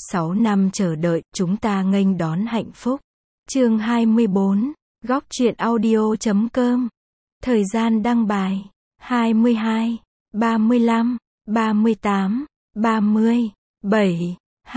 6 năm chờ đợi, chúng ta nghênh đón hạnh phúc. Chương 24, Góc truyện audio.com. Thời gian đăng bài: 22, 35, 38, 30, 7,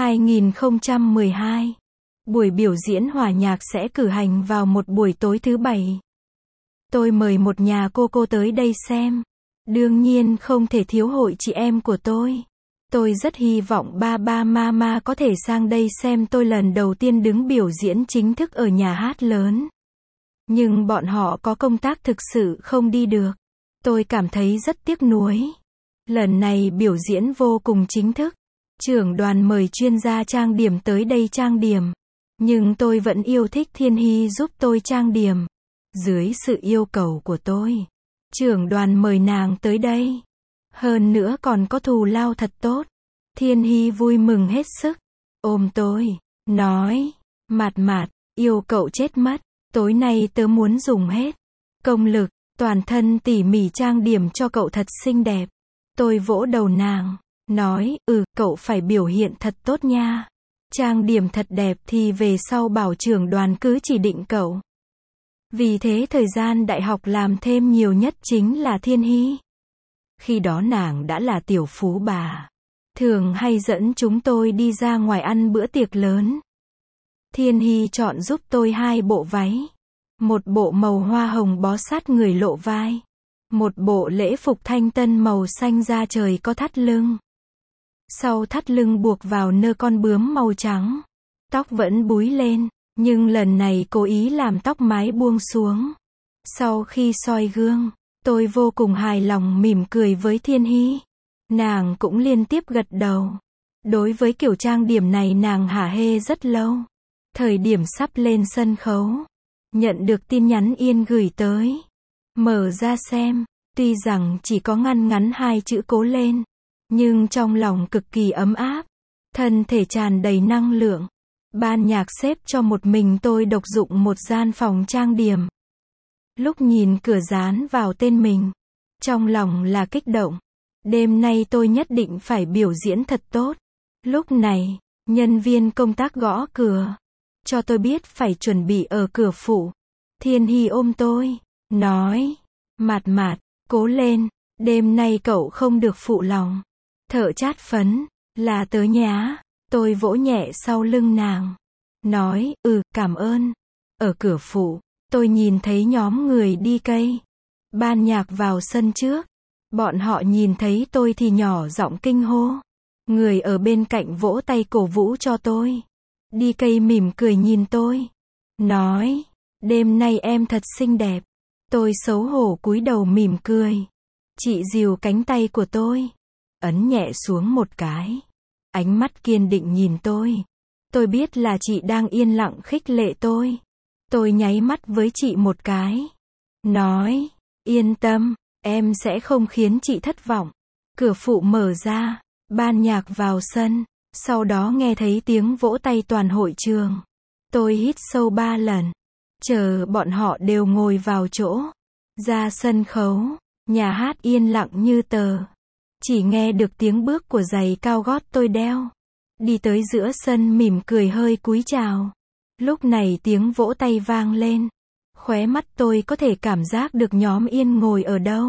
2012. Buổi biểu diễn hòa nhạc sẽ cử hành vào một buổi tối thứ Bảy. Tôi mời một nhà cô tới đây xem. Đương nhiên không thể thiếu hội chị em của tôi. Tôi rất hy vọng ba mama có thể sang đây xem tôi lần đầu tiên đứng biểu diễn chính thức ở nhà hát lớn. Nhưng bọn họ có công tác thực sự không đi được. Tôi cảm thấy rất tiếc nuối. Lần này biểu diễn vô cùng chính thức. Trưởng đoàn mời chuyên gia trang điểm tới đây trang điểm. Nhưng tôi vẫn yêu thích Thiên Hy giúp tôi trang điểm. Dưới sự yêu cầu của tôi, trưởng đoàn mời nàng tới đây. Hơn nữa còn có thù lao thật tốt. Thiên Hy vui mừng hết sức. Ôm tôi, nói, Mạt, yêu cậu chết mất. Tối nay tớ muốn dùng hết công lực, toàn thân tỉ mỉ trang điểm cho cậu thật xinh đẹp. Tôi vỗ đầu nàng, nói, cậu phải biểu hiện thật tốt nha. Trang điểm thật đẹp thì về sau bảo trưởng đoàn cứ chỉ định cậu. Vì thế thời gian đại học làm thêm nhiều nhất chính là Thiên Hy. Khi đó nàng đã là tiểu phú bà, thường hay dẫn chúng tôi đi ra ngoài ăn bữa tiệc lớn. Thiên Hy chọn giúp tôi 2 bộ váy. Một bộ màu hoa hồng bó sát người lộ vai. Một bộ lễ phục thanh tân màu xanh da trời có thắt lưng. Sau thắt lưng buộc vào nơ con bướm màu trắng. Tóc vẫn búi lên, nhưng lần này cố ý làm tóc mái buông xuống. Sau khi soi gương, tôi vô cùng hài lòng mỉm cười với Thiên Hy. Nàng cũng liên tiếp gật đầu. Đối với kiểu trang điểm này nàng hả hê rất lâu. Thời điểm sắp lên sân khấu, nhận được tin nhắn Yên gửi tới. Mở ra xem, tuy rằng chỉ có ngắn 2 chữ cố lên, nhưng trong lòng cực kỳ ấm áp, thân thể tràn đầy năng lượng. Ban nhạc xếp cho một mình tôi độc dụng một gian phòng trang điểm. Lúc nhìn cửa dán vào tên mình, trong lòng là kích động. Đêm nay tôi nhất định phải biểu diễn thật tốt. Lúc này, nhân viên công tác gõ cửa, cho tôi biết phải chuẩn bị ở cửa phụ. Thiên Hy ôm tôi, nói, Mạt, cố lên, đêm nay cậu không được phụ lòng. Thợ chát phấn, là tớ nhá. Tôi vỗ nhẹ sau lưng nàng, nói, cảm ơn. Ở cửa phụ, tôi nhìn thấy nhóm người đi cây. Ban nhạc vào sân trước. Bọn họ nhìn thấy tôi thì nhỏ giọng kinh hô. Người ở bên cạnh vỗ tay cổ vũ cho tôi. Đi cây mỉm cười nhìn tôi, nói, đêm nay em thật xinh đẹp. Tôi xấu hổ cúi đầu mỉm cười. Chị dìu cánh tay của tôi, ấn nhẹ xuống một cái. Ánh mắt kiên định nhìn tôi. Tôi biết là chị đang yên lặng khích lệ tôi. Tôi nháy mắt với chị một cái, nói, yên tâm, em sẽ không khiến chị thất vọng. Cửa phụ mở ra, ban nhạc vào sân. Sau đó nghe thấy tiếng vỗ tay toàn hội trường. Tôi hít sâu 3 lần. Chờ bọn họ đều ngồi vào chỗ. Ra sân khấu, nhà hát yên lặng như tờ. Chỉ nghe được tiếng bước của giày cao gót tôi đeo. Đi tới giữa sân mỉm cười hơi cúi chào. Lúc này tiếng vỗ tay vang lên. Khóe mắt tôi có thể cảm giác được nhóm Yên ngồi ở đâu.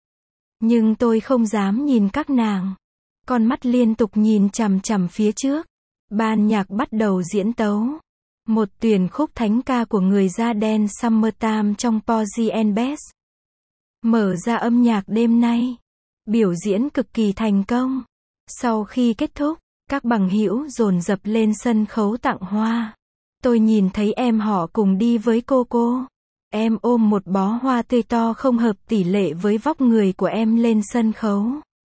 Nhưng tôi không dám nhìn các nàng. Con mắt liên tục nhìn chằm chằm phía trước. Ban nhạc bắt đầu diễn tấu. Một tuyển khúc thánh ca của người da đen Summertime trong Porgy and Bess. Mở ra âm nhạc đêm nay. Biểu diễn cực kỳ thành công. Sau khi kết thúc, các bằng hữu dồn dập lên sân khấu tặng hoa. Tôi nhìn thấy em họ cùng đi với cô. Em ôm một bó hoa tươi to không hợp tỷ lệ với vóc người của em lên sân khấu.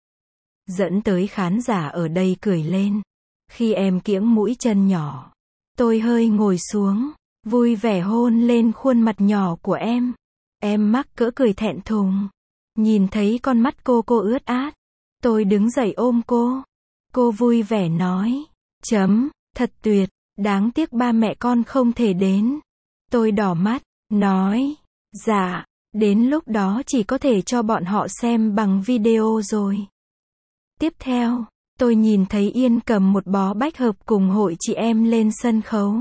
Dẫn tới khán giả ở đây cười lên. Khi em kiễng mũi chân nhỏ, tôi hơi ngồi xuống, vui vẻ hôn lên khuôn mặt nhỏ của em. Em mắc cỡ cười thẹn thùng. Nhìn thấy con mắt cô ướt át. Tôi đứng dậy ôm cô. Cô vui vẻ nói, thật tuyệt, đáng tiếc ba mẹ con không thể đến. Tôi đỏ mắt, nói, dạ, đến lúc đó chỉ có thể cho bọn họ xem bằng video rồi. Tiếp theo, tôi nhìn thấy Yên cầm một bó bách hợp cùng hội chị em lên sân khấu.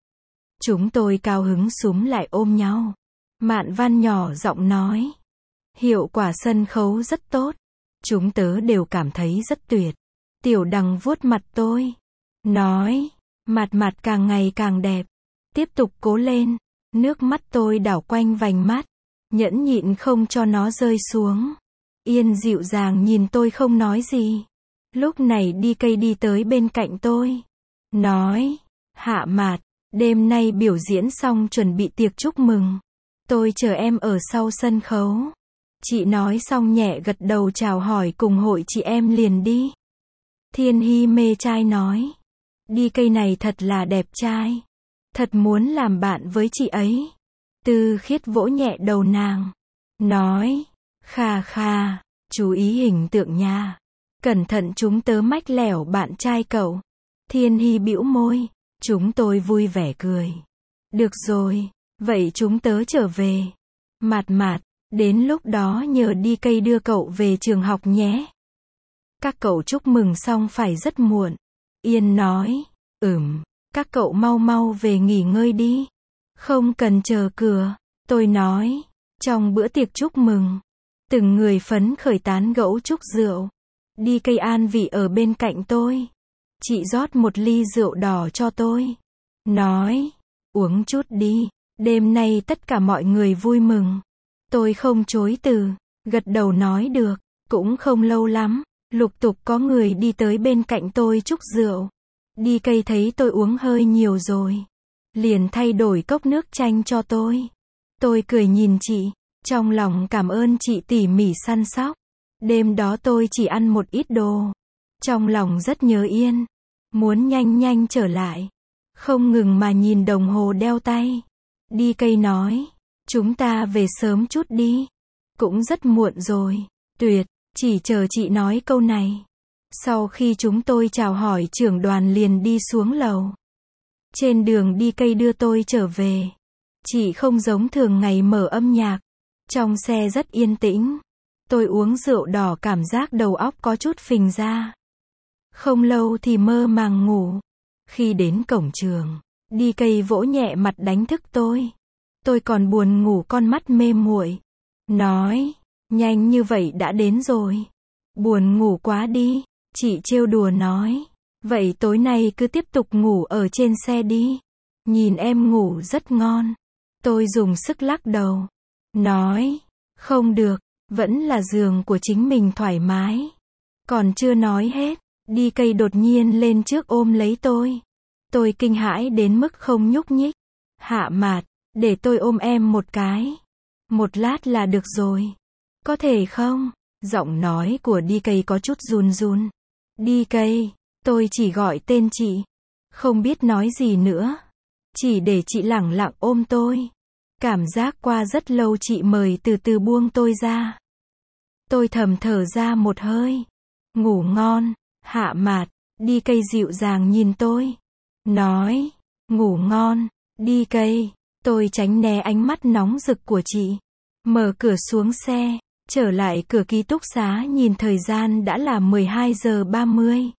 Chúng tôi cao hứng súm lại ôm nhau. Mạn Văn nhỏ giọng nói. Hiệu quả sân khấu rất tốt. Chúng tớ đều cảm thấy rất tuyệt. Tiểu Đằng vuốt mặt tôi. Nói. Mặt càng ngày càng đẹp. Tiếp tục cố lên. Nước mắt tôi đảo quanh vành mắt. Nhẫn nhịn không cho nó rơi xuống. Yên dịu dàng nhìn tôi không nói gì. Lúc này đi cây đi tới bên cạnh tôi. Nói. Hạ Mạt. Đêm nay biểu diễn xong chuẩn bị tiệc chúc mừng. Tôi chờ em ở sau sân khấu. Chị nói xong nhẹ gật đầu chào hỏi cùng hội chị em liền đi. Thiên Hy mê trai nói. Đi cây này thật là đẹp trai. Thật muốn làm bạn với chị ấy. Tư Khiết vỗ nhẹ đầu nàng. Nói. Khà khà. Chú ý hình tượng nha. Cẩn thận chúng tớ mách lẻo bạn trai cậu. Thiên Hy bĩu môi. Chúng tôi vui vẻ cười. Được rồi. Vậy chúng tớ trở về. Mạt, đến lúc đó nhờ đi cây đưa cậu về trường học nhé. Các cậu chúc mừng xong phải rất muộn. Yên nói. Các cậu mau về nghỉ ngơi đi. Không cần chờ cửa. Tôi nói. Trong bữa tiệc chúc mừng, từng người phấn khởi tán gẫu chúc rượu. Đi cây an vị ở bên cạnh tôi. Chị rót một ly rượu đỏ cho tôi. Nói. Uống chút đi. Đêm nay tất cả mọi người vui mừng. Tôi không chối từ. Gật đầu nói được. Cũng không lâu lắm. Lục tục có người đi tới bên cạnh tôi chúc rượu. Đi cây thấy tôi uống hơi nhiều rồi. Liền thay đổi cốc nước chanh cho tôi. Tôi cười nhìn chị. Trong lòng cảm ơn chị tỉ mỉ săn sóc. Đêm đó tôi chỉ ăn một ít đồ. Trong lòng rất nhớ Yên. Muốn nhanh trở lại. Không ngừng mà nhìn đồng hồ đeo tay. Đi cây nói. Chúng ta về sớm chút đi. Cũng rất muộn rồi. Tuyệt. Chỉ chờ chị nói câu này. Sau khi chúng tôi chào hỏi trưởng đoàn liền đi xuống lầu. Trên đường đi cây đưa tôi trở về. Chị không giống thường ngày mở âm nhạc. Trong xe rất yên tĩnh. Tôi uống rượu đỏ cảm giác đầu óc có chút phình ra. Không lâu thì mơ màng ngủ. Khi đến cổng trường, đi cây vỗ nhẹ mặt đánh thức tôi. Tôi còn buồn ngủ con mắt mê muội. Nói, nhanh như vậy đã đến rồi. Buồn ngủ quá đi. Chị trêu đùa nói. Vậy tối nay cứ tiếp tục ngủ ở trên xe đi. Nhìn em ngủ rất ngon. Tôi dùng sức lắc đầu. Nói, không được, vẫn là giường của chính mình thoải mái. Còn chưa nói hết, đi cây đột nhiên lên trước ôm lấy tôi. Tôi kinh hãi đến mức không nhúc nhích. Hạ Mạt, để tôi ôm em một cái. Một lát là được rồi. Có thể không? Giọng nói của đi cây có chút run. Đi cây, tôi chỉ gọi tên chị. Không biết nói gì nữa. Chỉ để chị lẳng lặng ôm tôi. Cảm giác qua rất lâu chị mời từ từ buông tôi ra. Tôi thầm thở ra một hơi. Ngủ ngon. Hạ Mạt, đi cây dịu dàng nhìn tôi. Nói, ngủ ngon. Đi cây. Tôi tránh né ánh mắt nóng rực của chị. Mở cửa xuống xe. Trở lại cửa ký túc xá nhìn thời gian đã là 12 giờ 30.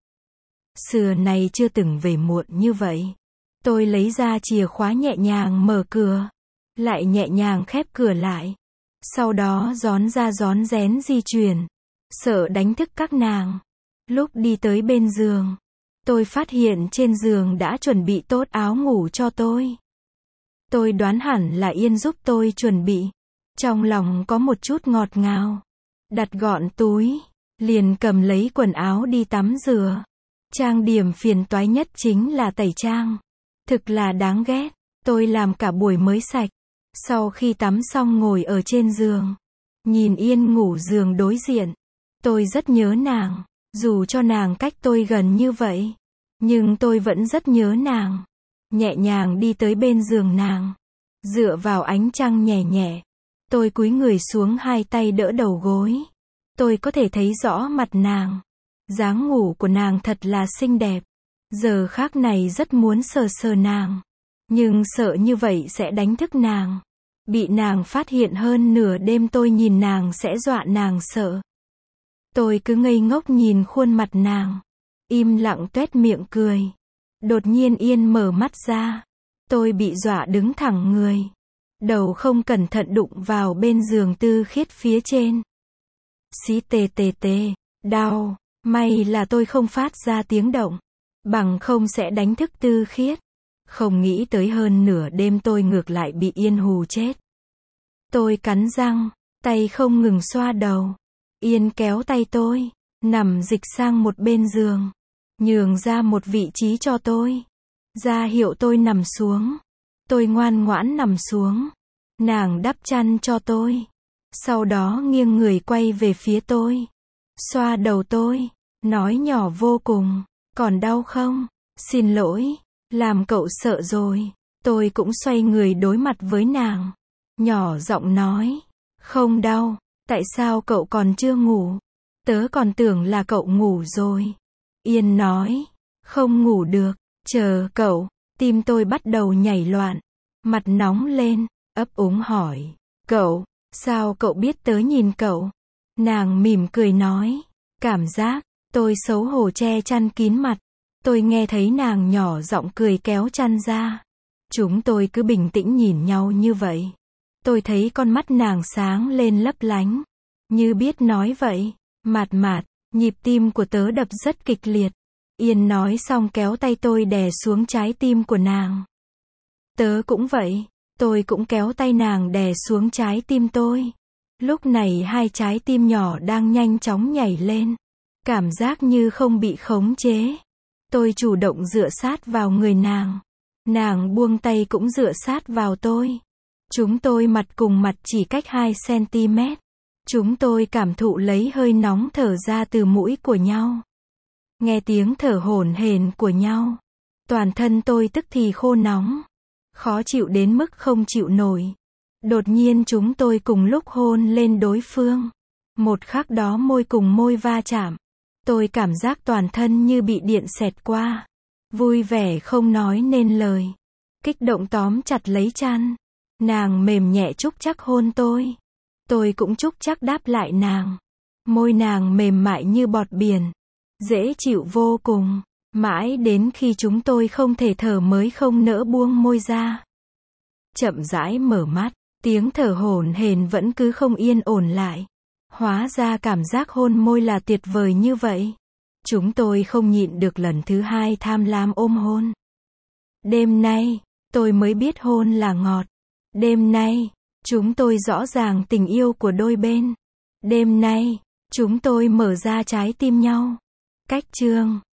Xưa này chưa từng về muộn như vậy. Tôi lấy ra chìa khóa nhẹ nhàng mở cửa. Lại nhẹ nhàng khép cửa lại. Sau đó rón ra rón rén di chuyển. Sợ đánh thức các nàng. Lúc đi tới bên giường, tôi phát hiện trên giường đã chuẩn bị tốt áo ngủ cho tôi. Tôi đoán hẳn là Yên giúp tôi chuẩn bị. Trong lòng có một chút ngọt ngào. Đặt gọn túi, liền cầm lấy quần áo đi tắm rửa. Trang điểm phiền toái nhất chính là tẩy trang. Thực là đáng ghét. Tôi làm cả buổi mới sạch. Sau khi tắm xong ngồi ở trên giường. Nhìn Yên ngủ giường đối diện. Tôi rất nhớ nàng. Dù cho nàng cách tôi gần như vậy. Nhưng tôi vẫn rất nhớ nàng. Nhẹ nhàng đi tới bên giường nàng. Dựa vào ánh trăng nhẹ. Tôi cúi người xuống hai tay đỡ đầu gối. Tôi có thể thấy rõ mặt nàng. Dáng ngủ của nàng thật là xinh đẹp. Giờ khác này rất muốn sờ nàng. Nhưng sợ như vậy sẽ đánh thức nàng. Bị nàng phát hiện hơn nửa đêm tôi nhìn nàng sẽ dọa nàng sợ. Tôi cứ ngây ngốc nhìn khuôn mặt nàng. im lặng tuét miệng cười. Đột nhiên Yên mở mắt ra. Tôi bị dọa đứng thẳng người. Đầu không cẩn thận đụng vào bên giường Tư Khiết phía trên. Xí tê tê tê, đau, may là tôi không phát ra tiếng động. Bằng không sẽ đánh thức Tư Khiết. Không nghĩ tới hơn nửa đêm tôi ngược lại bị Yên hù chết. Tôi cắn răng, tay không ngừng xoa đầu. Yên kéo tay tôi, nằm dịch sang một bên giường. Nhường ra một vị trí cho tôi. Ra hiệu tôi nằm xuống. Tôi ngoan ngoãn nằm xuống. Nàng đắp chăn cho tôi. Sau đó nghiêng người quay về phía tôi. Xoa đầu tôi. Nói nhỏ vô cùng. Còn đau không? Xin lỗi. Làm cậu sợ rồi. Tôi cũng xoay người đối mặt với nàng. Nhỏ giọng nói. Không đau. Tại sao cậu còn chưa ngủ? Tớ còn tưởng là cậu ngủ rồi. Yên nói. Không ngủ được. Chờ cậu. Tim tôi bắt đầu nhảy loạn. Mặt nóng lên. Ấp úng hỏi. Cậu. Sao cậu biết tớ nhìn cậu? Nàng mỉm cười nói. Cảm giác. Tôi xấu hổ che chăn kín mặt. Tôi nghe thấy nàng nhỏ giọng cười kéo chăn ra. Chúng tôi cứ bình tĩnh nhìn nhau như vậy. Tôi thấy con mắt nàng sáng lên lấp lánh. Như biết nói vậy. Mạt mạt, nhịp tim của tớ đập rất kịch liệt. Yên nói xong kéo tay tôi đè xuống trái tim của nàng. Tớ cũng vậy. Tôi cũng kéo tay nàng đè xuống trái tim tôi. Lúc này hai trái tim nhỏ đang nhanh chóng nhảy lên. Cảm giác như không bị khống chế. Tôi chủ động dựa sát vào người nàng. Nàng buông tay cũng dựa sát vào tôi. Chúng tôi mặt cùng mặt chỉ cách 2 cm. Chúng tôi cảm thụ lấy hơi nóng thở ra từ mũi của nhau. Nghe tiếng thở hổn hển của nhau. Toàn thân tôi tức thì khô nóng. Khó chịu đến mức không chịu nổi. Đột nhiên chúng tôi cùng lúc hôn lên đối phương. Một khắc đó môi cùng môi va chạm. Tôi cảm giác toàn thân như bị điện xẹt qua. Vui vẻ không nói nên lời. Kích động tóm chặt lấy chăn. Nàng mềm nhẹ chúc chắc hôn tôi. Tôi cũng chúc chắc đáp lại nàng. Môi nàng mềm mại như bọt biển. Dễ chịu vô cùng. Mãi đến khi chúng tôi không thể thở mới không nỡ buông môi ra. Chậm rãi mở mắt. Tiếng thở hổn hển vẫn cứ không yên ổn lại. Hóa ra cảm giác hôn môi là tuyệt vời như vậy. Chúng tôi không nhịn được lần thứ 2 tham lam ôm hôn. Đêm nay, tôi mới biết hôn là ngọt. Đêm nay, chúng tôi rõ ràng tình yêu của đôi bên. Đêm nay, chúng tôi mở ra trái tim nhau. Cách chương